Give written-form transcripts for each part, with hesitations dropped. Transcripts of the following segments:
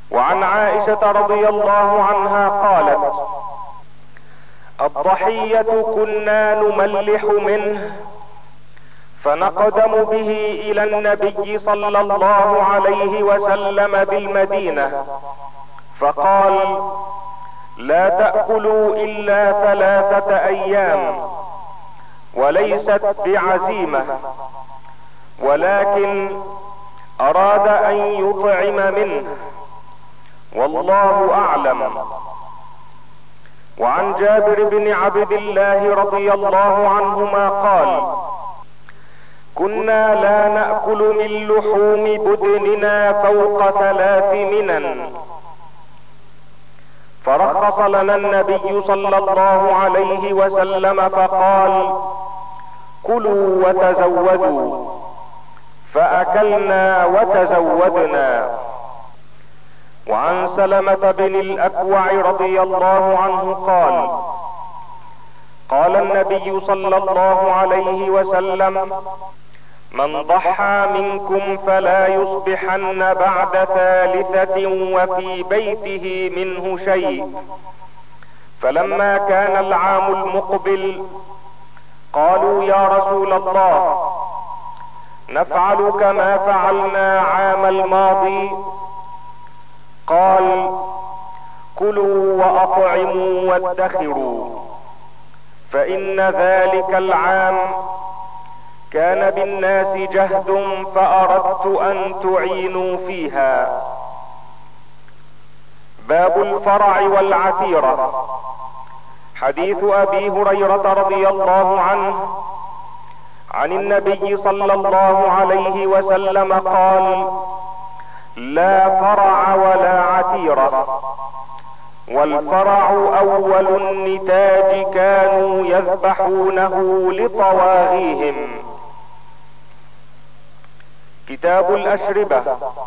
وعن عائشة رضي الله عنها قالت: الضحية كنا نملح منه فنقدم به الى النبي صلى الله عليه وسلم بالمدينة فقال: لا تأكلوا الا 3 ايام، وليست بعزيمة، ولكن اراد ان يطعم منه، والله اعلم. وعن جابر بن عبد الله رضي الله عنهما قال: كنا لا نأكل من لحوم بدننا فوق 3 منن، فرخص لنا النبي صلى الله عليه وسلم فقال: كلوا وتزودوا، فأكلنا وتزودنا. وعن سلمة بن الأكوع رضي الله عنه قال: قال النبي صلى الله عليه وسلم: من ضحى منكم فلا يصبحن بعد 3 وفي بيته منه شيء. فلما كان العام المقبل قالوا: يا رسول الله، نفعل كما فعلنا عام الماضي؟ قال: كلوا واطعموا وادخروا، فان ذلك العام كان بالناس جهد فاردت ان تعينوا فيها. باب الفرع والعتيرة. حديث ابي هريرة رضي الله عنه عن النبي صلى الله عليه وسلم قال: لا فرع ولا عتيرة، والفرع اول النتاج كانوا يذبحونه لطواغيهم. كتاب الاشربة.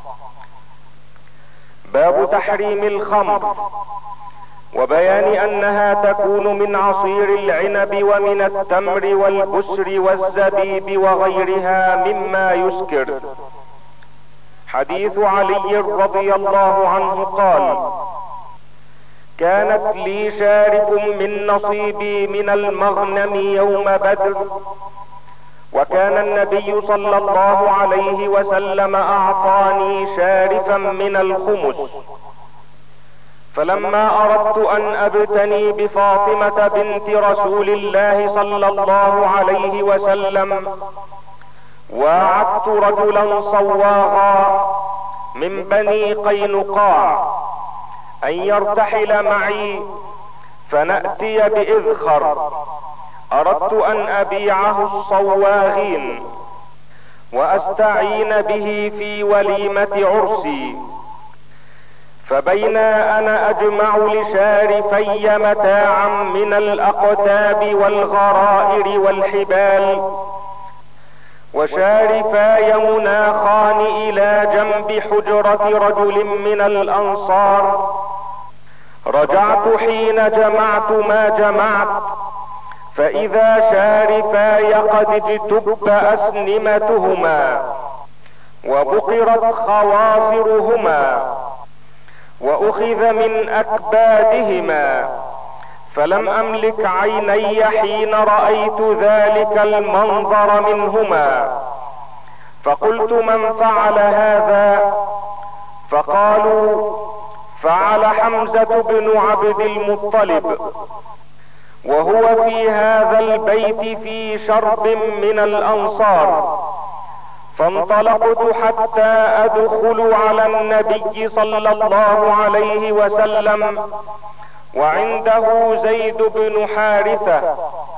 باب تحريم الخمر وبيان انها تكون من عصير العنب ومن التمر والبسر والزبيب وغيرها مما يسكر. حديث علي رضي الله عنه قال: كانت لي شارف من نصيبي من المغنم يوم بدر، وكان النبي صلى الله عليه وسلم اعطاني شارفا من الخمس، فلما اردت ان ابتني بفاطمة بنت رسول الله صلى الله عليه وسلم واعدت رجلا صواغا من بني قينقاع ان يرتحل معي فنأتي بإذخر، اردت ان ابيعه الصواغين واستعين به في وليمة عرسي، فبينا انا اجمع لشارفي متاعا من الاقتاب والغرائر والحبال، وشارفاي مناخان الى جنب حجرة رجل من الانصار، رجعت حين جمعت ما جمعت فاذا شارفاي قد اجتب اسنمتهما وبقرت خواصرهما واخذ من اكبادهما، فلم املك عيني حين رأيت ذلك المنظر منهما، فقلت: من فعل هذا؟ فقالوا: فعل حمزة بن عبد المطلب، وهو في هذا البيت في شرب من الانصار. فانطلقت حتى ادخل على النبي صلى الله عليه وسلم وعنده زيد بن حارثة،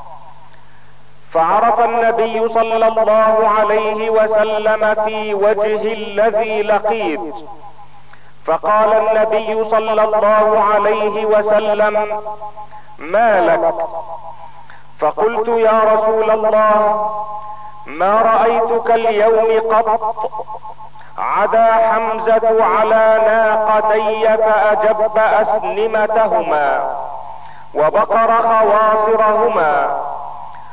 فعرف النبي صلى الله عليه وسلم في وجه الذي لقيت، فقال النبي صلى الله عليه وسلم: ما لك؟ فقلت: يا رسول الله، ما رأيتك اليوم قط عدا حمزة على ناقتي فأجب أسنمتهما وبقر خواصرهما،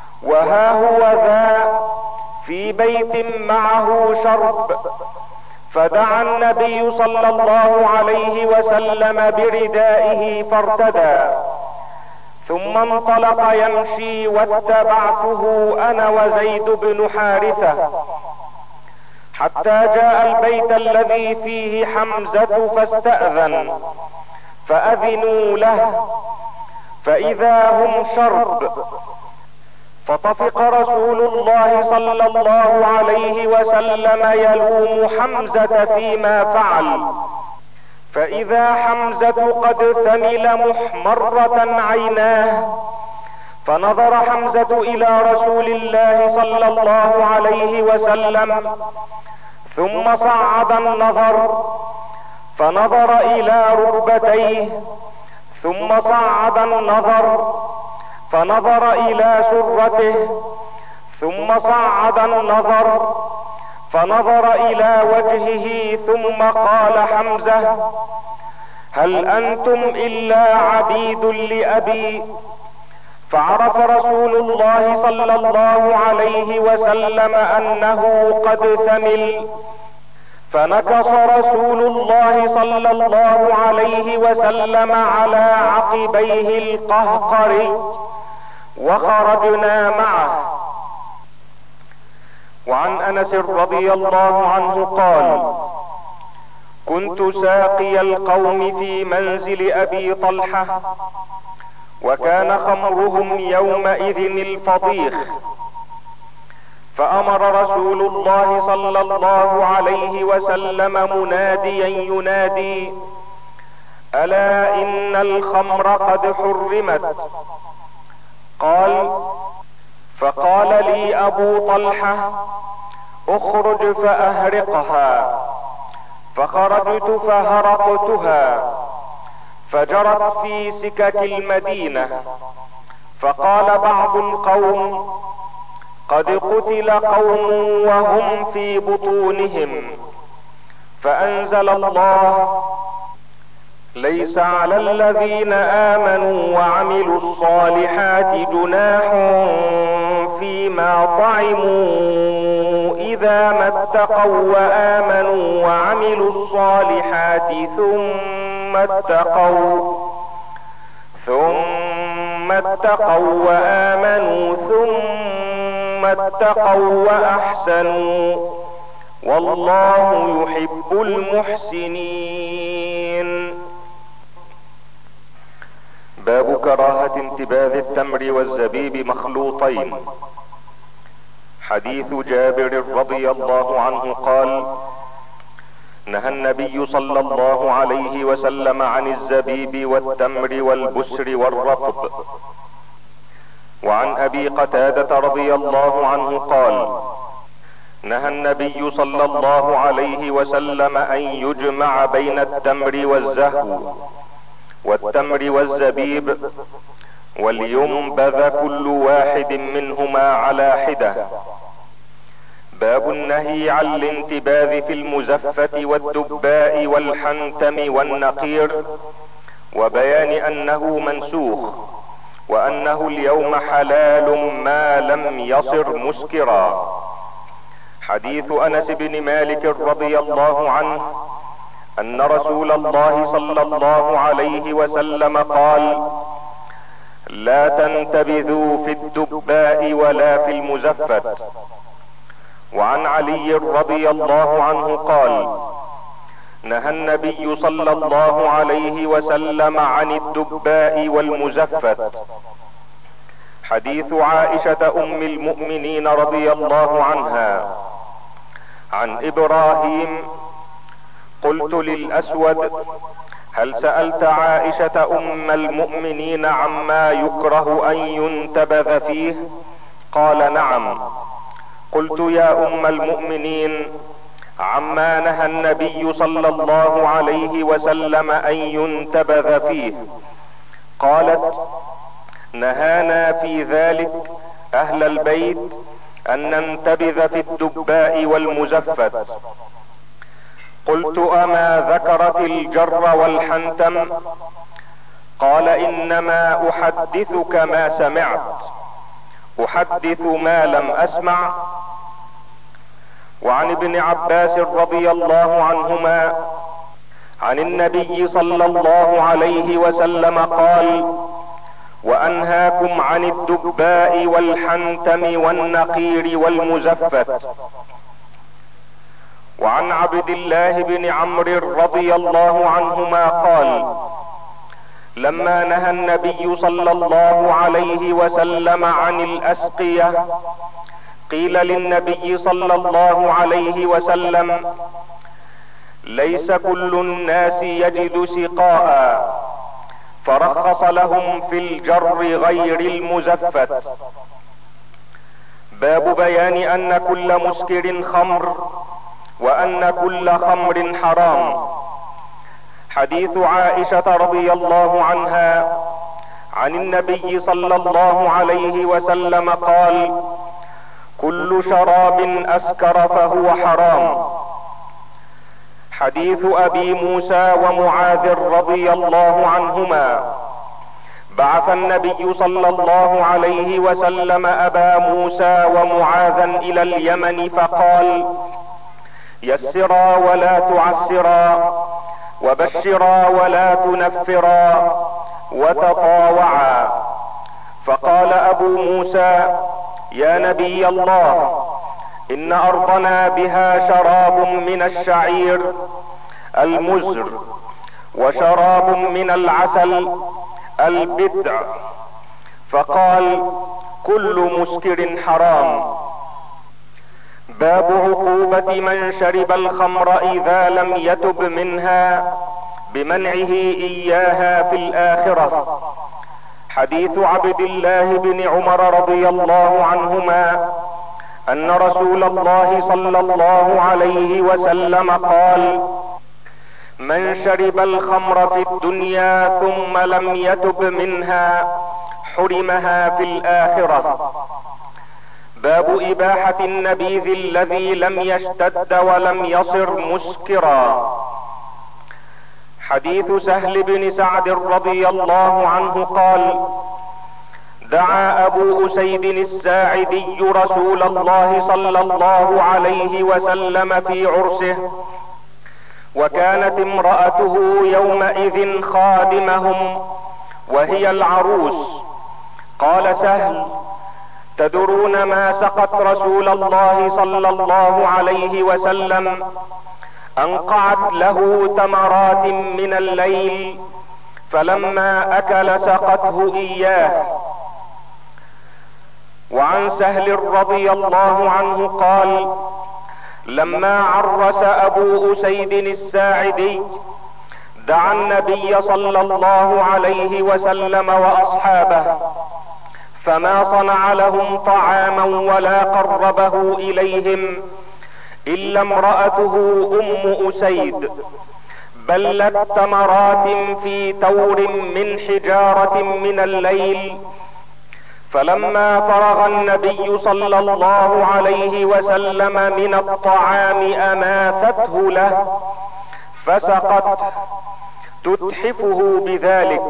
وها هو ذا في بيت معه شرب، فدعا النبي صلى الله عليه وسلم بردائه فارتدى، ثم انطلق يمشي واتبعته انا وزيد بن حارثة حتى جاء البيت الذي فيه حمزة فاستأذن، فأذنوا له فإذا هم شرب، فطفق رسول الله صلى الله عليه وسلم يلوم حمزة فيما فعل، فإذا حمزة قد ثمل محمرة عيناه، فنظر حمزة إلى رسول الله صلى الله عليه وسلم ثم صعد النظر فنظر إلى ركبتيه، ثم صعد النظر فنظر إلى سرته، ثم صعد النظر فنظر إلى وجهه، ثم قال حمزة: هل أنتم إلا عبيد لأبي؟ فعرف رسول الله صلى الله عليه وسلم أنه قد ثمل، فنكص رسول الله صلى الله عليه وسلم على عقبيه القهقري وخرجنا معه. وعن انس رضي الله عنه قال: كنت ساقي القوم في منزل ابي طلحة، وكان خمرهم يومئذ الفضيخ، فامر رسول الله صلى الله عليه وسلم مناديا ينادي: الا ان الخمر قد حرمت. فقال لي ابو طلحة: اخرج فاهرقها. فخرجت فهرقتها فجرت في سكك المدينة. فقال بعض القوم: قد قتل قوم وهم في بطونهم، فانزل الله: ليس على الذين امنوا وعملوا الصالحات جناح فيما طعموا اذا ما اتقوا وامنوا وعملوا الصالحات ثم اتقوا وامنوا ثم اتقوا واحسنوا، والله يحب المحسنين. باب كراهة انتباذ التمر والزبيب مخلوطين. حديث جابر رضي الله عنه قال: نهى النبي صلى الله عليه وسلم عن الزبيب والتمر والبسر والرطب. وعن ابي قتادة رضي الله عنه قال: نهى النبي صلى الله عليه وسلم ان يجمع بين التمر والزهو والتمر والزبيب، ولينبذ كل واحد منهما على حدة. باب النهي عن الانتباذ في المزفة والدباء والحنتم والنقير، وبيان انه منسوخ، وانه اليوم حلال ما لم يصر مسكرا. حديث انس بن مالك رضي الله عنه ان رسول الله صلى الله عليه وسلم قال: لا تنتبذوا في الدباء ولا في المزفة. وعن علي رضي الله عنه قال: نهى النبي صلى الله عليه وسلم عن الدباء والمزفة. حديث عائشة ام المؤمنين رضي الله عنها عن ابراهيم: قلت للاسود: هل سألت عائشة ام المؤمنين عما يكره ان ينتبذ فيه؟ قال: نعم. قلت: يا ام المؤمنين، عما نهى النبي صلى الله عليه وسلم ان ينتبذ فيه؟ قالت: نهانا في ذلك اهل البيت ان ننتبذ في الدباء والمزفة. قلت: اما ذكرت الجر والحنتم؟ قال: انما احدثك ما سمعت، احدث ما لم اسمع. وعن ابن عباس رضي الله عنهما عن النبي صلى الله عليه وسلم قال: وانهاكم عن الدباء والحنتم والنقير والمزفت. وعن عبد الله بن عمرو رضي الله عنهما قال: لما نهى النبي صلى الله عليه وسلم عن الاسقية قيل للنبي صلى الله عليه وسلم: ليس كل الناس يجد سقاء، فرخص لهم في الجر غير المزفت. باب بيان ان كل مسكر خمر وان كل خمر حرام. حديث عائشة رضي الله عنها عن النبي صلى الله عليه وسلم قال: كل شراب اسكر فهو حرام. حديث ابي موسى ومعاذ رضي الله عنهما: بعث النبي صلى الله عليه وسلم ابا موسى ومعاذا الى اليمن فقال: يسرا ولا تعسرا، وبشرا ولا تنفرا، وتطاوعا. فقال ابو موسى: يا نبي الله، ان ارضنا بها شراب من الشعير المزر، وشراب من العسل البدع. فقال: كل مسكر حرام. باب عقوبة من شرب الخمر اذا لم يتب منها بمنعه اياها في الاخرة. حديث عبد الله بن عمر رضي الله عنهما ان رسول الله صلى الله عليه وسلم قال: من شرب الخمر في الدنيا ثم لم يتب منها حرمها في الاخرة. باب اباحة النبيذ الذي لم يشتد ولم يصر مسكرا. حديث سهل بن سعد رضي الله عنه قال: دعا ابو اسيد الساعدي رسول الله صلى الله عليه وسلم في عرسه، وكانت امرأته يومئذ خادمهم وهي العروس. قال سهل: تدرون ما سقت رسول الله صلى الله عليه وسلم؟ انقعت له تمرات من الليل، فلما اكل سقته اياه. وعن سهل رضي الله عنه قال: لما عرس ابو اسيد الساعدي دعا النبي صلى الله عليه وسلم واصحابه، فما صنع لهم طعاما ولا قربه اليهم الا امرأته ام اسيد بلت تمرات في تور من حجارة من الليل. فلما فرغ النبي صلى الله عليه وسلم من الطعام اماثته له فسقته تتحفه بذلك.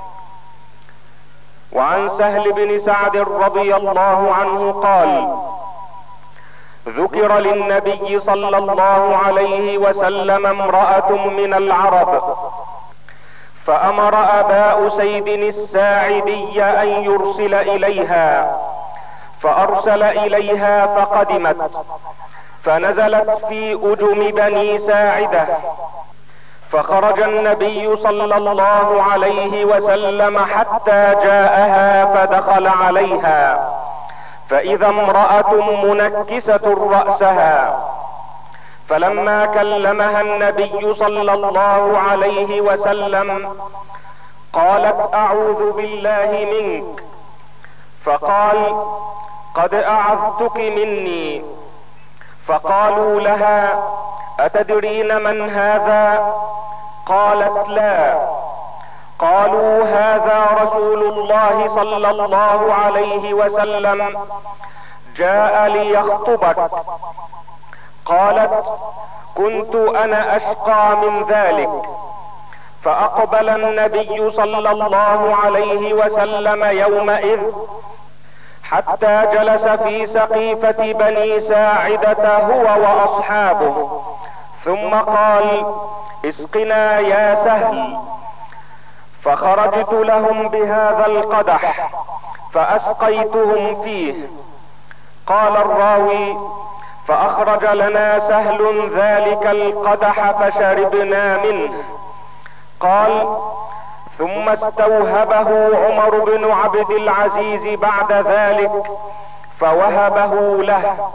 وعن سهل بن سعد رضي الله عنه قال: ذكر للنبي صلى الله عليه وسلم امرأة من العرب، فامر ابا اسيد الساعدي ان يرسل اليها، فارسل اليها فقدمت، فنزلت في اجم بني ساعدة. فخرج النبي صلى الله عليه وسلم حتى جاءها فدخل عليها، فاذا امرأة منكسة رأسها. فلما كلمها النبي صلى الله عليه وسلم قالت: اعوذ بالله منك. فقال: قد اعذتك مني. فقالوا لها: اتدرين من هذا؟ قالت: لا. قالوا: هذا رسول الله صلى الله عليه وسلم جاء ليخطبك. قالت: كنت انا اشقى من ذلك. فاقبل النبي صلى الله عليه وسلم يومئذ حتى جلس في سقيفة بني ساعدة هو واصحابه، ثم قال: اسقنا يا سهل. فخرجت لهم بهذا القدح فاسقيتهم فيه. قال الراوي: فاخرج لنا سهل ذلك القدح فشربنا منه. قال: ثم استوهبه عمر بن عبد العزيز بعد ذلك فوهبه له.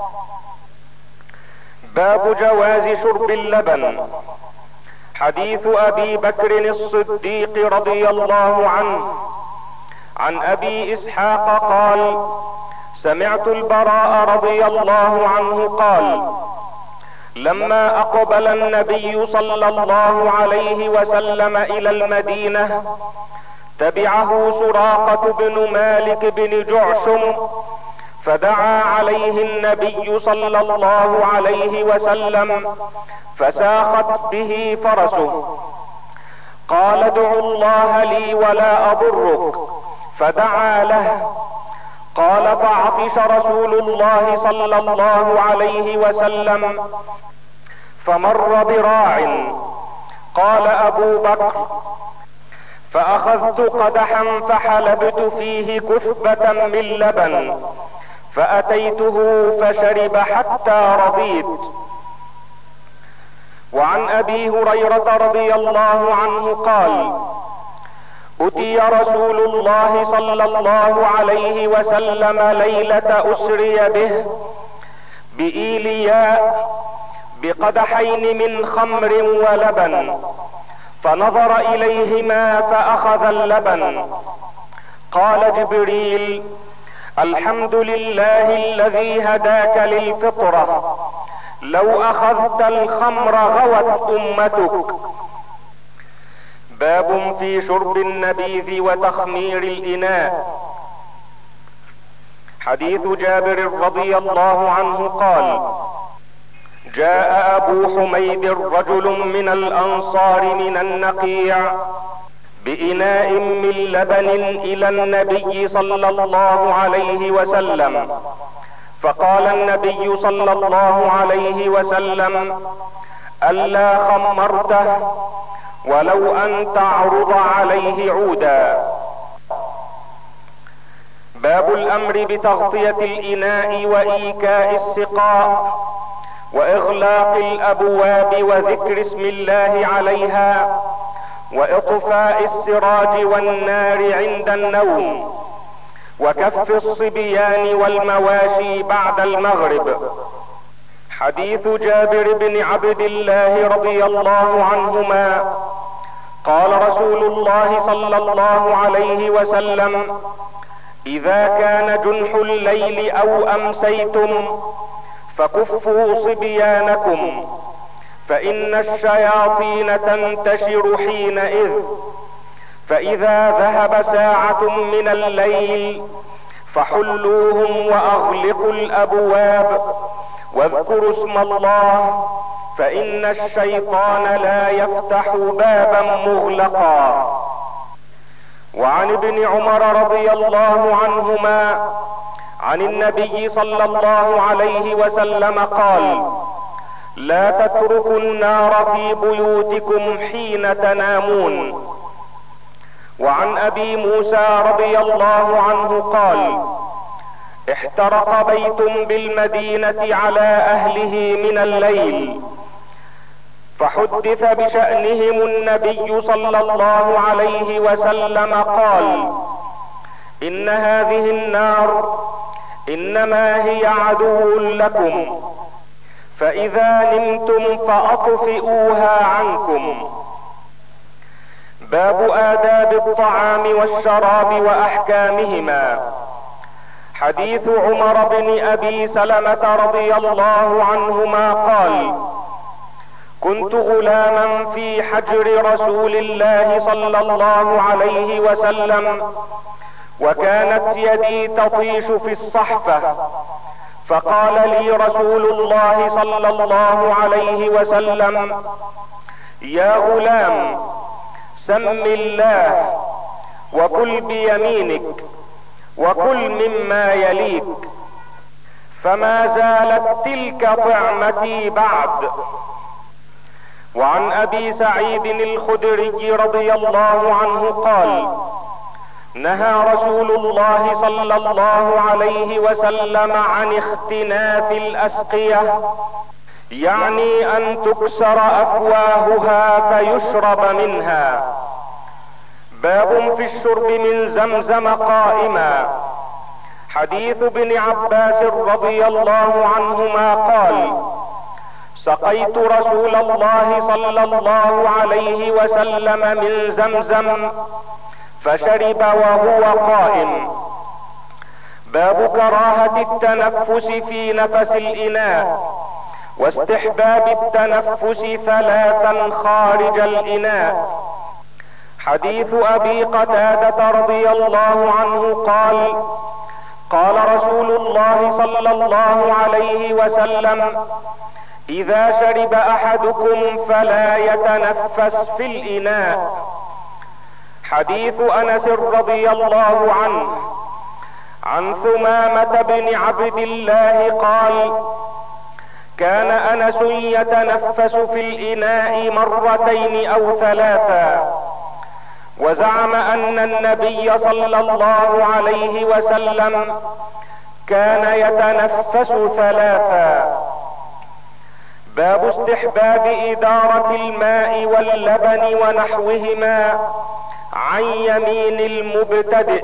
باب جواز شرب اللبن. حديث ابي بكر الصديق رضي الله عنه عن ابي اسحاق قال: سمعت البراء رضي الله عنه قال: لما اقبل النبي صلى الله عليه وسلم الى المدينة تبعه سراقة بن مالك بن جعشم، فدعا عليه النبي صلى الله عليه وسلم فساخت به فرسه. قال: ادع الله لي ولا اضرك، فدعا له. قال: فعطش رسول الله صلى الله عليه وسلم فمر براع. قال ابو بكر: فاخذت قدحا فحلبت فيه كثبة من لبن فاتيته فشرب حتى رضيت. وعن ابي هريرة رضي الله عنه قال: اتي رسول الله صلى الله عليه وسلم ليلة اسري به بإيلياء بقدحين من خمر ولبن، فنظر اليهما فاخذ اللبن. قال جبريل: الحمد لله الذي هداك للفطرة، لو اخذت الخمر غوت امتك. باب في شرب النبيذ وتخمير الاناء. حديث جابر رضي الله عنه قال: جاء ابو حميد رجل من الانصار من النقيع بإناء من لبن الى النبي صلى الله عليه وسلم، فقال النبي صلى الله عليه وسلم: ألا خمرته ولو ان تعرض عليه عودا. باب الامر بتغطية الاناء وايكاء السقاء واغلاق الابواب وذكر اسم الله عليها واطفاء السراج والنار عند النوم وكف الصبيان والمواشي بعد المغرب. حديث جابر بن عبد الله رضي الله عنهما قال رسول الله صلى الله عليه وسلم: اذا كان جنح الليل او امسيتم فكفوا صبيانكم، فان الشياطين تنتشر حينئذ، فاذا ذهب ساعة من الليل فحلوهم واغلقوا الابواب واذكروا اسم الله، فان الشيطان لا يفتح بابا مغلقا. وعن ابن عمر رضي الله عنهما عن النبي صلى الله عليه وسلم قال: لا تتركوا النار في بيوتكم حين تنامون. وعن ابي موسى رضي الله عنه قال: احترق بيت بالمدينة على اهله من الليل، فحدث بشأنهم النبي صلى الله عليه وسلم قال: ان هذه النار انما هي عدو لكم، فاذا نمتم فاطفئوها عنكم. باب آداب الطعام والشراب واحكامهما. حديث عمر بن ابي سلمة رضي الله عنهما قال: كنت غلاما في حجر رسول الله صلى الله عليه وسلم، وكانت يدي تطيش في الصحفة، فقال لي رسول الله صلى الله عليه وسلم: يا غلام، سم الله وكل بيمينك، وكل مما يليك. فما زالت تلك طعمتي بعد. وعن ابي سعيد الخدري رضي الله عنه قال: نهى رسول الله صلى الله عليه وسلم عن اختناث الاسقية، يعني ان تكسر افواهها فيشرب منها. باب في الشرب من زمزم قائما. حديث ابن عباس رضي الله عنهما قال: سقيت رسول الله صلى الله عليه وسلم من زمزم فشرب وهو قائم. باب كراهة التنفس في نفس الاناء، واستحباب التنفس ثلاثا خارج الاناء. حديث ابي قتادة رضي الله عنه قال: قال رسول الله صلى الله عليه وسلم: اذا شرب احدكم فلا يتنفس في الاناء. حديث انس رضي الله عنه عن ثمامة بن عبد الله قال: كان انس يتنفس في الاناء مرتين او ثلاثا، وزعم ان النبي صلى الله عليه وسلم كان يتنفس ثلاثا. باب استحباب ادارة الماء واللبن ونحوهما عن يمين المبتدئ.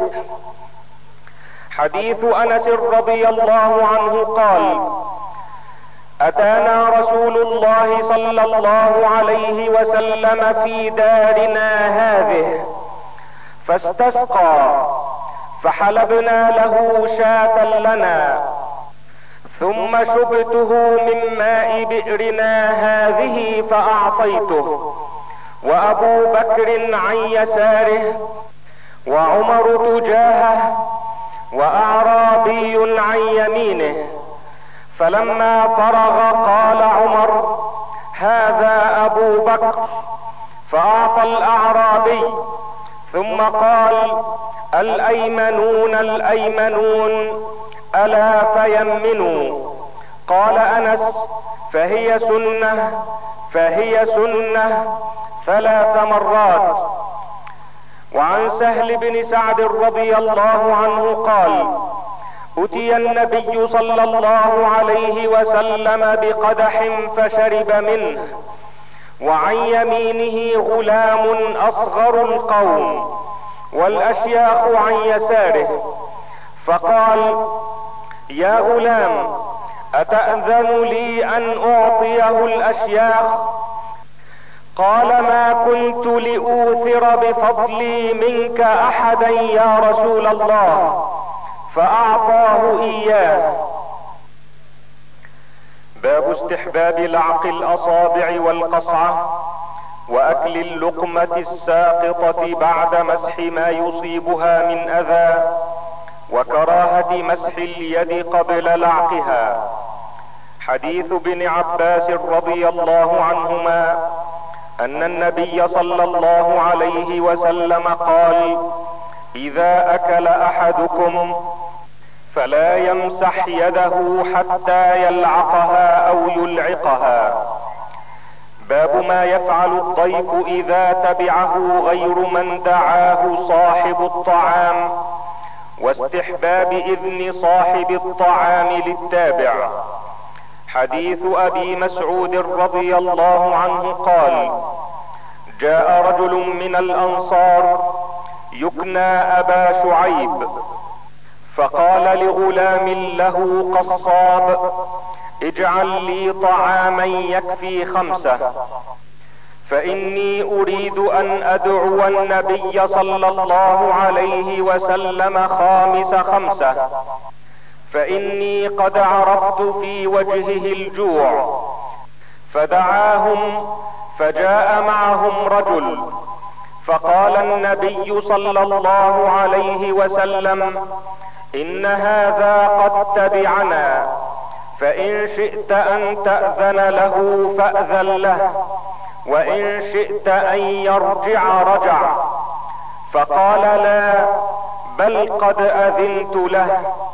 حديث انس رضي الله عنه قال: اتانا رسول الله صلى الله عليه وسلم في دارنا هذه فاستسقى، فحلبنا له شاة لنا، ثم شبته من ماء بئرنا هذه فاعطيته، وابو بكر عن يساره، وعمر تجاهه، واعرابي عن يمينه. فلما فرغ قال عمر: هذا ابو بكر. فاعطى الاعرابي، ثم قال: الايمنون الايمنون، الا فيمنوا. قال انس: فهي سنة فهي سنة 3 مرات. وعن سهل بن سعد رضي الله عنه قال: اتي النبي صلى الله عليه وسلم بقدح فشرب منه، وعن يمينه غلام اصغر القوم، والاشياخ عن يساره. فقال: يا غلام، اتأذن لي ان اعطيه الاشياخ؟ قال: ما كنت لأوثر بفضلي منك احدا يا رسول الله. فاعطاه اياه. باب استحباب لعق الاصابع والقصعة، واكل اللقمة الساقطة بعد مسح ما يصيبها من اذى، وكراهة مسح اليد قبل لعقها. حديث ابن عباس رضي الله عنهما ان النبي صلى الله عليه وسلم قال: اذا اكل احدكم فلا يمسح يده حتى يلعقها او يلعقها. باب ما يفعل الضيف اذا تبعه غير من دعاه صاحب الطعام، واستحباب اذن صاحب الطعام للتابع. حديث ابي مسعود رضي الله عنه قال: جاء رجل من الانصار يكنى ابا شعيب، فقال لغلام له قصاب: اجعل لي طعاما يكفي 5، فاني اريد ان ادعو النبي صلى الله عليه وسلم خامس 5، فاني قد عرفت في وجهه الجوع. فدعاهم، فجاء معهم رجل، فقال النبي صلى الله عليه وسلم: ان هذا قد تبعنا، فان شئت ان تأذن له فأذن له، وان شئت ان يرجع رجع. فقال: لا، بل قد اذنت له